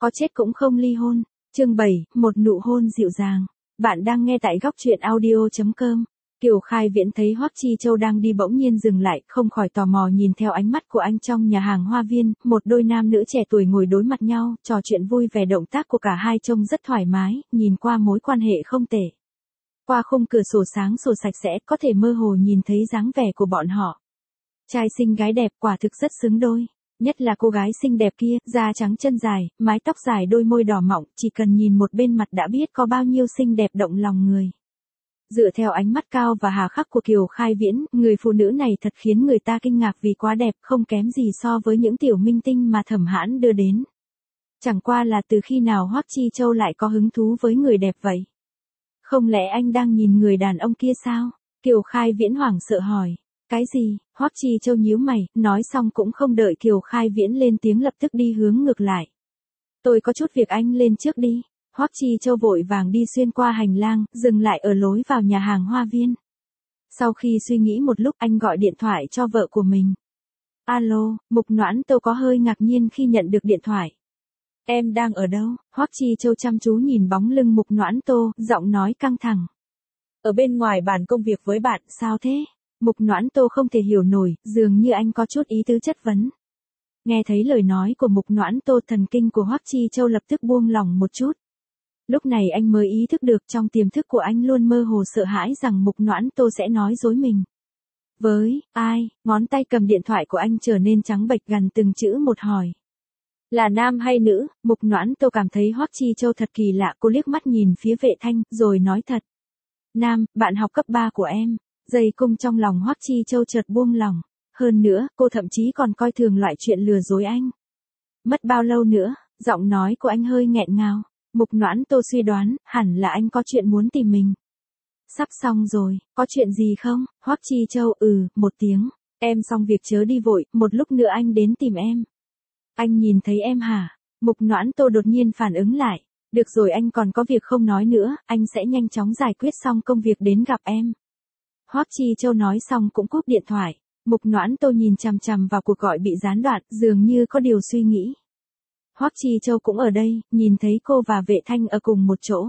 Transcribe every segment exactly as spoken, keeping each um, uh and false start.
có chết cũng không ly hôn. Chương bảy, một nụ hôn dịu dàng. Bạn đang nghe tại góc truyện audio chấm com. Kiều Khai Viễn thấy Hoắc Chi Châu đang đi bỗng nhiên dừng lại, không khỏi tò mò nhìn theo ánh mắt của anh trong nhà hàng hoa viên, một đôi nam nữ trẻ tuổi ngồi đối mặt nhau, trò chuyện vui vẻ, động tác của cả hai trông rất thoải mái, nhìn qua mối quan hệ không tệ. Qua khung cửa sổ sáng sủa sạch sẽ, có thể mơ hồ nhìn thấy dáng vẻ của bọn họ. Trai xinh gái đẹp, quả thực rất xứng đôi. Nhất là cô gái xinh đẹp kia, da trắng chân dài, mái tóc dài, đôi môi đỏ mọng, chỉ cần nhìn một bên mặt đã biết có bao nhiêu xinh đẹp động lòng người. Dựa theo ánh mắt cao và hà khắc của Kiều Khai Viễn, người phụ nữ này thật khiến người ta kinh ngạc vì quá đẹp, không kém gì so với những tiểu minh tinh mà Thẩm Hãn đưa đến. Chẳng qua là từ khi nào Hoắc Chi Châu lại có hứng thú với người đẹp vậy? Không lẽ anh đang nhìn người đàn ông kia sao? Kiều Khai Viễn hoảng sợ hỏi. Cái gì? Hoắc Chi Châu nhíu mày, nói xong cũng không đợi Kiều Khai Viễn lên tiếng lập tức đi hướng ngược lại. Tôi có chút việc, anh lên trước đi. Hoắc Chi Châu vội vàng đi xuyên qua hành lang, dừng lại ở lối vào nhà hàng hoa viên. Sau khi suy nghĩ một lúc, anh gọi điện thoại cho vợ của mình. Alo, Mục Noãn Tô có hơi ngạc nhiên khi nhận được điện thoại. Em đang ở đâu? Hoắc Chi Châu chăm chú nhìn bóng lưng Mục Noãn Tô, giọng nói căng thẳng. Ở bên ngoài bàn công việc với bạn. Sao thế? Mục Noãn Tô không thể hiểu nổi, dường như anh có chút ý tứ chất vấn. Nghe thấy lời nói của Mục Noãn Tô, thần kinh của Hoắc Chi Châu lập tức buông lỏng một chút. Lúc này anh mới ý thức được trong tiềm thức của anh luôn mơ hồ sợ hãi rằng Mục Noãn Tô sẽ nói dối mình. Với ai? Ngón tay cầm điện thoại của anh trở nên trắng bệch, gằn từng chữ một hỏi. Là nam hay nữ? Mục Noãn Tô cảm thấy Hoắc Chi Châu thật kỳ lạ, cô liếc mắt nhìn phía Vệ Thanh, rồi nói thật. Nam, bạn học cấp ba của em. Dây cung trong lòng Hoắc Chi Châu chợt buông lỏng. Hơn nữa, cô thậm chí còn coi thường loại chuyện lừa dối anh. Mất bao lâu nữa? Giọng nói của anh hơi nghẹn ngào. Mục Noãn Tô suy đoán, hẳn là anh có chuyện muốn tìm mình. Sắp xong rồi, có chuyện gì không? Hoắc Chi Châu, ừ, một tiếng. Em xong việc chớ đi vội, một lúc nữa anh đến tìm em. Anh nhìn thấy em hả? Mục Noãn Tô đột nhiên phản ứng lại. Được rồi, anh còn có việc không nói nữa, anh sẽ nhanh chóng giải quyết xong công việc đến gặp em. Hoắc Chi Châu nói xong cũng cúp điện thoại. Mục Noãn Tô nhìn chằm chằm vào cuộc gọi bị gián đoạn, dường như có điều suy nghĩ. Hoắc Chi Châu cũng ở đây, nhìn thấy cô và Vệ Thanh ở cùng một chỗ.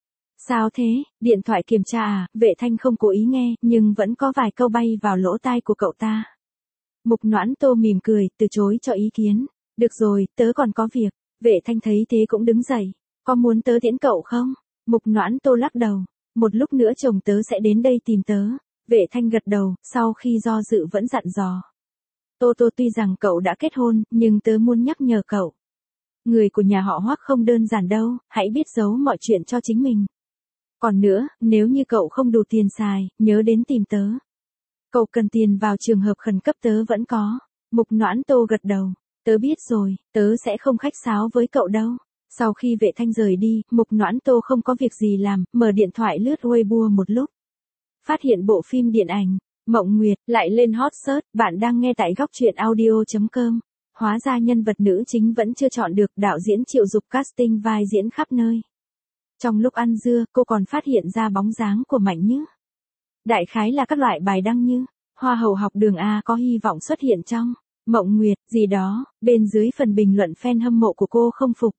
Sao thế? Điện thoại kiểm tra à? Vệ Thanh không cố ý nghe, nhưng vẫn có vài câu bay vào lỗ tai của cậu ta. Mục Noãn Tô mỉm cười, từ chối cho ý kiến. Được rồi, tớ còn có việc. Vệ Thanh thấy thế cũng đứng dậy. Có muốn tớ tiễn cậu không? Mục Noãn Tô lắc đầu. Một lúc nữa chồng tớ sẽ đến đây tìm tớ. Vệ Thanh gật đầu, sau khi do dự vẫn dặn dò. Tô Tô, tuy rằng cậu đã kết hôn, nhưng tớ muốn nhắc nhở cậu. Người của nhà họ Hoắc không đơn giản đâu, hãy biết giấu mọi chuyện cho chính mình. Còn nữa, nếu như cậu không đủ tiền xài, nhớ đến tìm tớ. Cậu cần tiền vào trường hợp khẩn cấp tớ vẫn có. Mục Noãn Tô gật đầu. Tớ biết rồi, tớ sẽ không khách sáo với cậu đâu. Sau khi Vệ Thanh rời đi, Mục Noãn Tô không có việc gì làm, mở điện thoại lướt Weibo một lúc. Phát hiện bộ phim điện ảnh, Mộng Nguyệt, lại lên hot search. Bạn đang nghe tại góc truyện audio chấm com. Hóa ra nhân vật nữ chính vẫn chưa chọn được, đạo diễn Triệu Dục casting vai diễn khắp nơi. Trong lúc ăn dưa, cô còn phát hiện ra bóng dáng của Mạnh Như. Đại khái là các loại bài đăng như, Hoa hậu học đường A có hy vọng xuất hiện trong Mộng Nguyệt, gì đó. Bên dưới phần bình luận fan hâm mộ của cô không phục.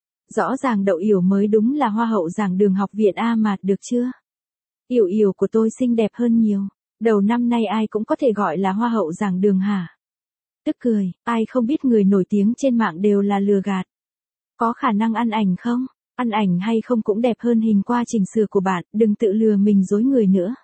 Rõ ràng Đậu Yểu mới đúng là Hoa hậu giảng đường học viện A mà, được chưa? Yểu Yểu của tôi xinh đẹp hơn nhiều. Đầu năm nay ai cũng có thể gọi là Hoa hậu giảng đường hả? Tức cười, ai không biết người nổi tiếng trên mạng đều là lừa gạt. Có khả năng ăn ảnh không? Ăn ảnh hay không cũng đẹp hơn hình qua chỉnh sửa của bạn, đừng tự lừa mình dối người nữa.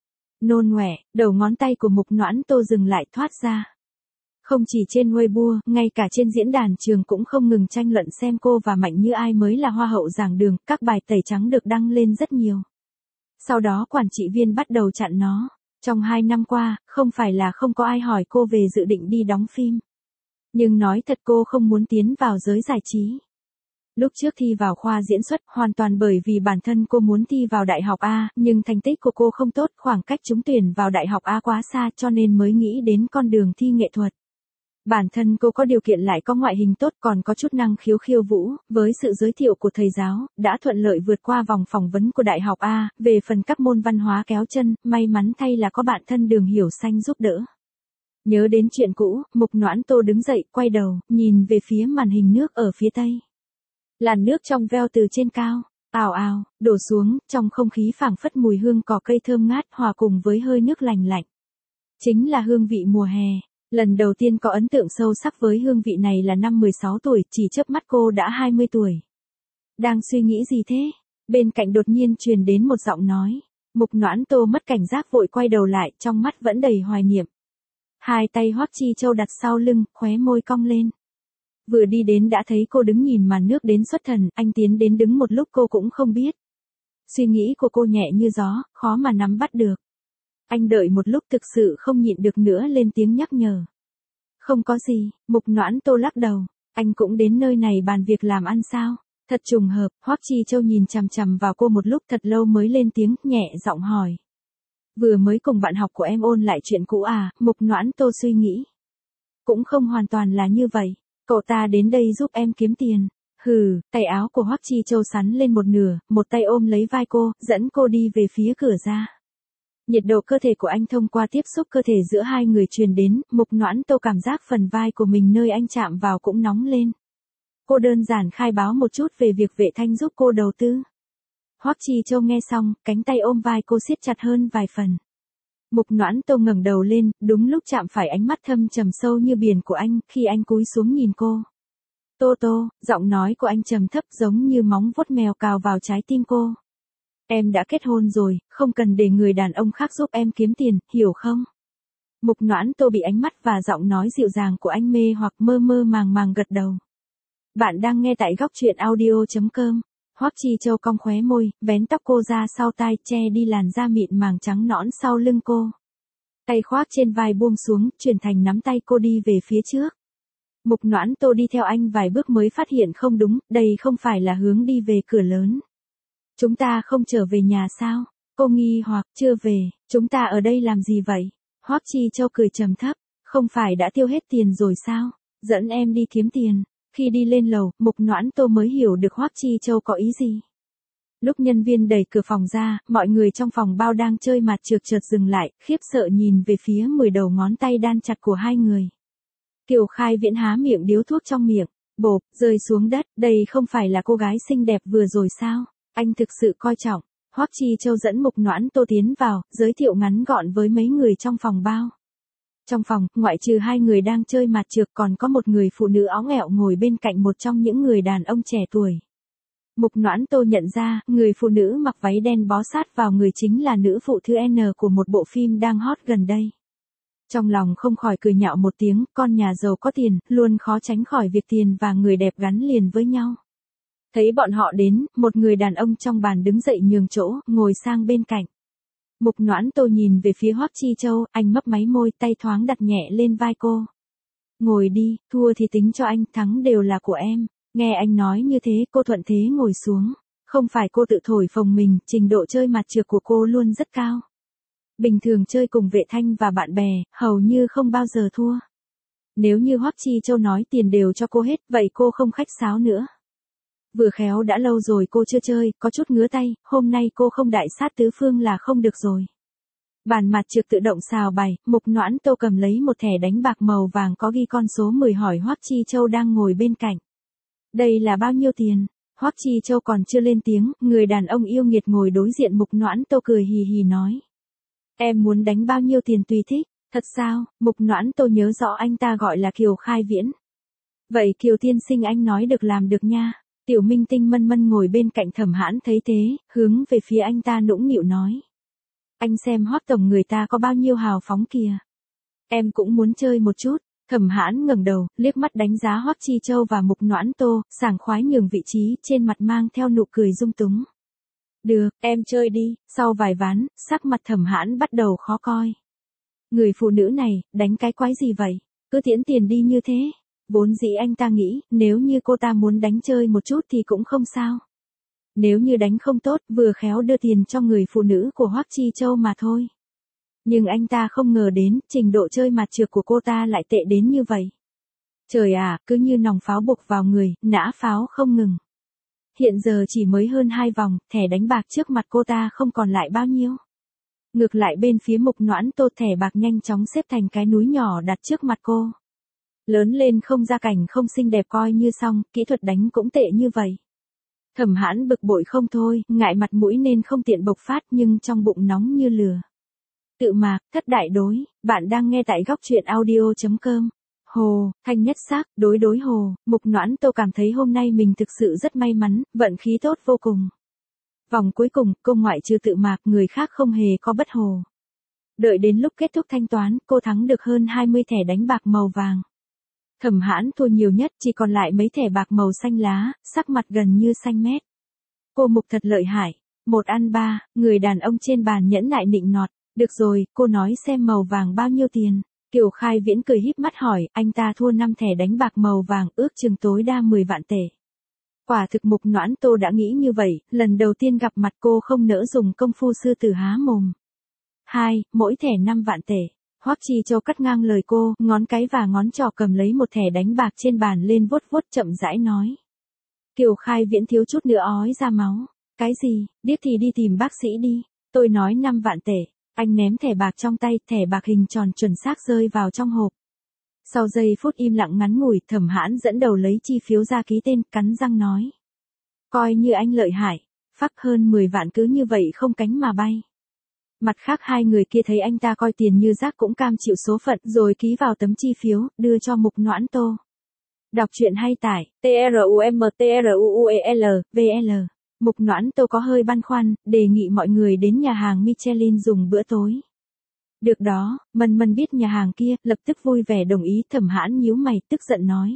Nôn ngoẻ, đầu ngón tay của Mục Noãn Tô dừng lại, thoát ra. Không chỉ trên Weibo, ngay cả trên diễn đàn trường cũng không ngừng tranh luận xem cô và Mạnh Như ai mới là Hoa hậu giảng đường, các bài tẩy trắng được đăng lên rất nhiều. Sau đó quản trị viên bắt đầu chặn nó. Trong hai năm qua, không phải là không có ai hỏi cô về dự định đi đóng phim. Nhưng nói thật, cô không muốn tiến vào giới giải trí. Lúc trước thi vào khoa diễn xuất, hoàn toàn bởi vì bản thân cô muốn thi vào đại học A, nhưng thành tích của cô không tốt, khoảng cách trúng tuyển vào đại học A quá xa, cho nên mới nghĩ đến con đường thi nghệ thuật. Bản thân cô có điều kiện lại có ngoại hình tốt, còn có chút năng khiếu khiêu vũ, với sự giới thiệu của thầy giáo, đã thuận lợi vượt qua vòng phỏng vấn của đại học A, về phần các môn văn hóa kéo chân, may mắn thay là có bạn thân Đường Hiểu Xanh giúp đỡ. Nhớ đến chuyện cũ, Mục Noãn Tô đứng dậy, quay đầu, nhìn về phía màn hình nước ở phía tây. Làn nước trong veo từ trên cao, ào ào, đổ xuống, trong không khí phảng phất mùi hương cỏ cây thơm ngát hòa cùng với hơi nước lành lạnh. Chính là hương vị mùa hè. Lần đầu tiên có ấn tượng sâu sắc với hương vị này là năm mười sáu tuổi, chỉ chớp mắt cô đã hai mươi tuổi. Đang suy nghĩ gì thế? Bên cạnh đột nhiên truyền đến một giọng nói. Mục Noãn Tô mất cảnh giác vội quay đầu lại, trong mắt vẫn đầy hoài niệm. Hai tay Hoắc Chi Châu đặt sau lưng, khóe môi cong lên. Vừa đi đến đã thấy cô đứng nhìn màn nước đến xuất thần, anh tiến đến đứng một lúc cô cũng không biết. Suy nghĩ của cô nhẹ như gió, khó mà nắm bắt được. Anh đợi một lúc thực sự không nhịn được nữa lên tiếng nhắc nhở. Không có gì, Mục Noãn Tô lắc đầu, anh cũng đến nơi này bàn việc làm ăn sao? Thật trùng hợp, Hoắc Chi Châu nhìn chằm chằm vào cô một lúc thật lâu mới lên tiếng, nhẹ giọng hỏi. Vừa mới cùng bạn học của em ôn lại chuyện cũ à? Mục Noãn Tô suy nghĩ. Cũng không hoàn toàn là như vậy, cậu ta đến đây giúp em kiếm tiền. Hừ, tay áo của Hoắc Chi Châu sắn lên một nửa, một tay ôm lấy vai cô, dẫn cô đi về phía cửa ra. Nhiệt độ cơ thể của anh thông qua tiếp xúc cơ thể giữa hai người truyền đến, Mục Noãn Tô cảm giác phần vai của mình nơi anh chạm vào cũng nóng lên. Cô đơn giản khai báo một chút về việc Vệ Thanh giúp cô đầu tư. Hoắc Chi Châu nghe xong, cánh tay ôm vai cô siết chặt hơn vài phần. Mục Noãn Tô ngẩng đầu lên, đúng lúc chạm phải ánh mắt thâm trầm sâu như biển của anh, khi anh cúi xuống nhìn cô. Tô Tô, giọng nói của anh trầm thấp giống như móng vuốt mèo cào vào trái tim cô. Em đã kết hôn rồi, không cần để người đàn ông khác giúp em kiếm tiền, hiểu không? Mục Noãn Tô bị ánh mắt và giọng nói dịu dàng của anh mê hoặc mơ mơ màng màng gật đầu. Bạn đang nghe tại góc truyện audio chấm com. Hoắc Chi Châu cong khóe môi, vén tóc cô ra sau tai, che đi làn da mịn màng trắng nõn sau lưng cô. Tay khoác trên vai buông xuống, chuyển thành nắm tay cô đi về phía trước. Mục Noãn Tô đi theo anh vài bước mới phát hiện không đúng, đây không phải là hướng đi về cửa lớn. Chúng ta không trở về nhà sao? Cô nghi hoặc, chưa về, chúng ta ở đây làm gì vậy? Hoắc Chi Châu cười trầm thấp, không phải đã tiêu hết tiền rồi sao? Dẫn em đi kiếm tiền. Khi đi lên lầu, Mục Noãn Tô mới hiểu được Hoắc Chi Châu có ý gì. Lúc nhân viên đẩy cửa phòng ra, mọi người trong phòng bao đang chơi mặt trượt chợt dừng lại, khiếp sợ nhìn về phía mười đầu ngón tay đan chặt của hai người. Kiều Khai Viễn há miệng điếu thuốc trong miệng, bộp, rơi xuống đất, đây không phải là cô gái xinh đẹp vừa rồi sao? Anh thực sự coi trọng. Hoắc Chi Châu dẫn Mục Noãn Tô tiến vào, giới thiệu ngắn gọn với mấy người trong phòng bao. Trong phòng, ngoại trừ hai người đang chơi mặt trượt còn có một người phụ nữ óng ẹo ngồi bên cạnh một trong những người đàn ông trẻ tuổi. Mục Noãn Tô nhận ra, người phụ nữ mặc váy đen bó sát vào người chính là nữ phụ thứ N của một bộ phim đang hot gần đây. Trong lòng không khỏi cười nhạo một tiếng, con nhà giàu có tiền, luôn khó tránh khỏi việc tiền và người đẹp gắn liền với nhau. Thấy bọn họ đến, một người đàn ông trong bàn đứng dậy nhường chỗ, ngồi sang bên cạnh. Mục Noãn Tô nhìn về phía Hoắc Chi Châu, anh mấp máy môi, tay thoáng đặt nhẹ lên vai cô. Ngồi đi, thua thì tính cho anh, thắng đều là của em. Nghe anh nói như thế, cô thuận thế ngồi xuống. Không phải cô tự thổi phồng mình, trình độ chơi mặt trượt của cô luôn rất cao. Bình thường chơi cùng Vệ Thanh và bạn bè, hầu như không bao giờ thua. Nếu như Hoắc Chi Châu nói tiền đều cho cô hết, vậy cô không khách sáo nữa. Vừa khéo đã lâu rồi cô chưa chơi, có chút ngứa tay, hôm nay cô không đại sát tứ phương là không được rồi. Bàn mặt trượt tự động xào bài, Mục Noãn Tô cầm lấy một thẻ đánh bạc màu vàng có ghi con số mười hỏi Hoắc Chi Châu đang ngồi bên cạnh. Đây là bao nhiêu tiền? Hoắc Chi Châu còn chưa lên tiếng, người đàn ông yêu nghiệt ngồi đối diện Mục Noãn Tô cười hì hì nói. Em muốn đánh bao nhiêu tiền tùy thích, thật sao? Mục Noãn Tô nhớ rõ anh ta gọi là Kiều Khai Viễn. Vậy Kiều tiên sinh anh nói được làm được nha. Tiểu minh tinh Mân Mân ngồi bên cạnh Thẩm Hãn thấy thế, hướng về phía anh ta nũng nịu nói. Anh xem Hoắc tổng người ta có bao nhiêu hào phóng kìa. Em cũng muốn chơi một chút. Thẩm Hãn ngẩng đầu, liếc mắt đánh giá Hoắc Chi Châu và Mục Noãn Tô, sảng khoái nhường vị trí, trên mặt mang theo nụ cười dung túng. Được, em chơi đi. Sau vài ván, sắc mặt Thẩm Hãn bắt đầu khó coi. Người phụ nữ này, đánh cái quái gì vậy? Cứ tiễn tiền đi như thế. Vốn dĩ anh ta nghĩ, nếu như cô ta muốn đánh chơi một chút thì cũng không sao. Nếu như đánh không tốt, vừa khéo đưa tiền cho người phụ nữ của Hoắc Chi Châu mà thôi. Nhưng anh ta không ngờ đến, trình độ chơi mặt trượt của cô ta lại tệ đến như vậy. Trời à, cứ như nòng pháo buộc vào người, nã pháo không ngừng. Hiện giờ chỉ mới hơn hai vòng, thẻ đánh bạc trước mặt cô ta không còn lại bao nhiêu. Ngược lại bên phía Mục Noãn Tô, thẻ bạc nhanh chóng xếp thành cái núi nhỏ đặt trước mặt cô. Lớn lên không ra cảnh không xinh đẹp coi như xong, kỹ thuật đánh cũng tệ như vậy. Thẩm Hãn bực bội không thôi, ngại mặt mũi nên không tiện bộc phát nhưng trong bụng nóng như lửa. Tự Mạc, thất đại đối, bạn đang nghe tại góc truyện audio.com. Hồ, thanh nhất xác, đối đối hồ, Mục Noãn Tô cảm thấy hôm nay mình thực sự rất may mắn, vận khí tốt vô cùng. Vòng cuối cùng, cô ngoại trừ Tự Mạc, người khác không hề có bất hồ. Đợi đến lúc kết thúc thanh toán, cô thắng được hơn hai mươi thẻ đánh bạc màu vàng. Thẩm Hãn thua nhiều nhất, chỉ còn lại mấy thẻ bạc màu xanh lá, sắc mặt gần như xanh mét. Cô Mục thật lợi hại, một ăn ba, người đàn ông trên bàn nhẫn nại nịnh nọt. Được rồi, cô nói xem màu vàng bao nhiêu tiền. Kiều Khai Viễn cười híp mắt hỏi, anh ta thua năm thẻ đánh bạc màu vàng, ước chừng tối đa mười vạn tệ. Quả thực Mục Noãn Tô đã nghĩ như vậy, lần đầu tiên gặp mặt cô không nỡ dùng công phu sư tử há mồm. Hai, mỗi thẻ năm vạn tệ. Hoắc Chi Châu cắt ngang lời cô, ngón cái và ngón trỏ cầm lấy một thẻ đánh bạc trên bàn lên vuốt vuốt chậm rãi nói. Kiều Khai Viễn thiếu chút nữa ói ra máu. Cái gì, điếc thì đi tìm bác sĩ đi. Tôi nói năm vạn tệ. Anh ném thẻ bạc trong tay, thẻ bạc hình tròn chuẩn xác rơi vào trong hộp. Sau giây phút im lặng ngắn ngủi, Thẩm Hãn dẫn đầu lấy chi phiếu ra ký tên, cắn răng nói. Coi như anh lợi hại, phắc hơn mười vạn cứ như vậy không cánh mà bay. Mặt khác hai người kia thấy anh ta coi tiền như rác cũng cam chịu số phận rồi ký vào tấm chi phiếu, đưa cho Mục Noãn Tô. Đọc truyện hay tải, T R U M T R U U E L, V L. Mục Noãn Tô có hơi băn khoăn, đề nghị mọi người đến nhà hàng Michelin dùng bữa tối. Được đó, Mân Mân biết nhà hàng kia, lập tức vui vẻ đồng ý. Thẩm Hãn nhíu mày, tức giận nói.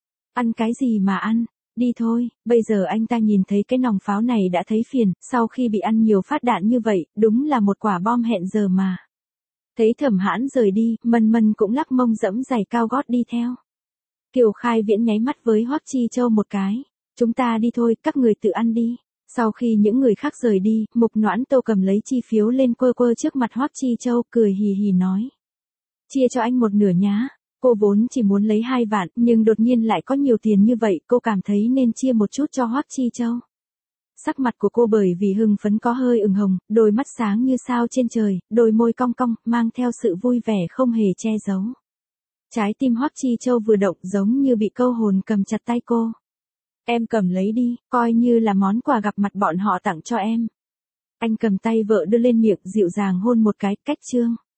Ăn cái gì mà ăn, đi thôi, bây giờ anh ta nhìn thấy cái nòng pháo này đã thấy phiền, sau khi bị ăn nhiều phát đạn như vậy, đúng là một quả bom hẹn giờ mà. Thấy Thẩm Hãn rời đi, Mân Mân cũng lắc mông dẫm giày cao gót đi theo. Kiều Khai Viễn nháy mắt với Hoắc Chi Châu một cái. Chúng ta đi thôi, các người tự ăn đi. Sau khi những người khác rời đi, Mục Noãn Tô cầm lấy chi phiếu lên quơ quơ trước mặt Hoắc Chi Châu, cười hì hì nói. Chia cho anh một nửa nhá. Cô vốn chỉ muốn lấy hai vạn, nhưng đột nhiên lại có nhiều tiền như vậy, cô cảm thấy nên chia một chút cho Hoắc Chi Châu. Sắc mặt của cô bởi vì hưng phấn có hơi ửng hồng, đôi mắt sáng như sao trên trời, đôi môi cong cong, mang theo sự vui vẻ không hề che giấu. Trái tim Hoắc Chi Châu vừa động giống như bị câu hồn cầm chặt tay cô. Em cầm lấy đi, coi như là món quà gặp mặt bọn họ tặng cho em. Anh cầm tay vợ đưa lên miệng, dịu dàng hôn một cái, cách chương.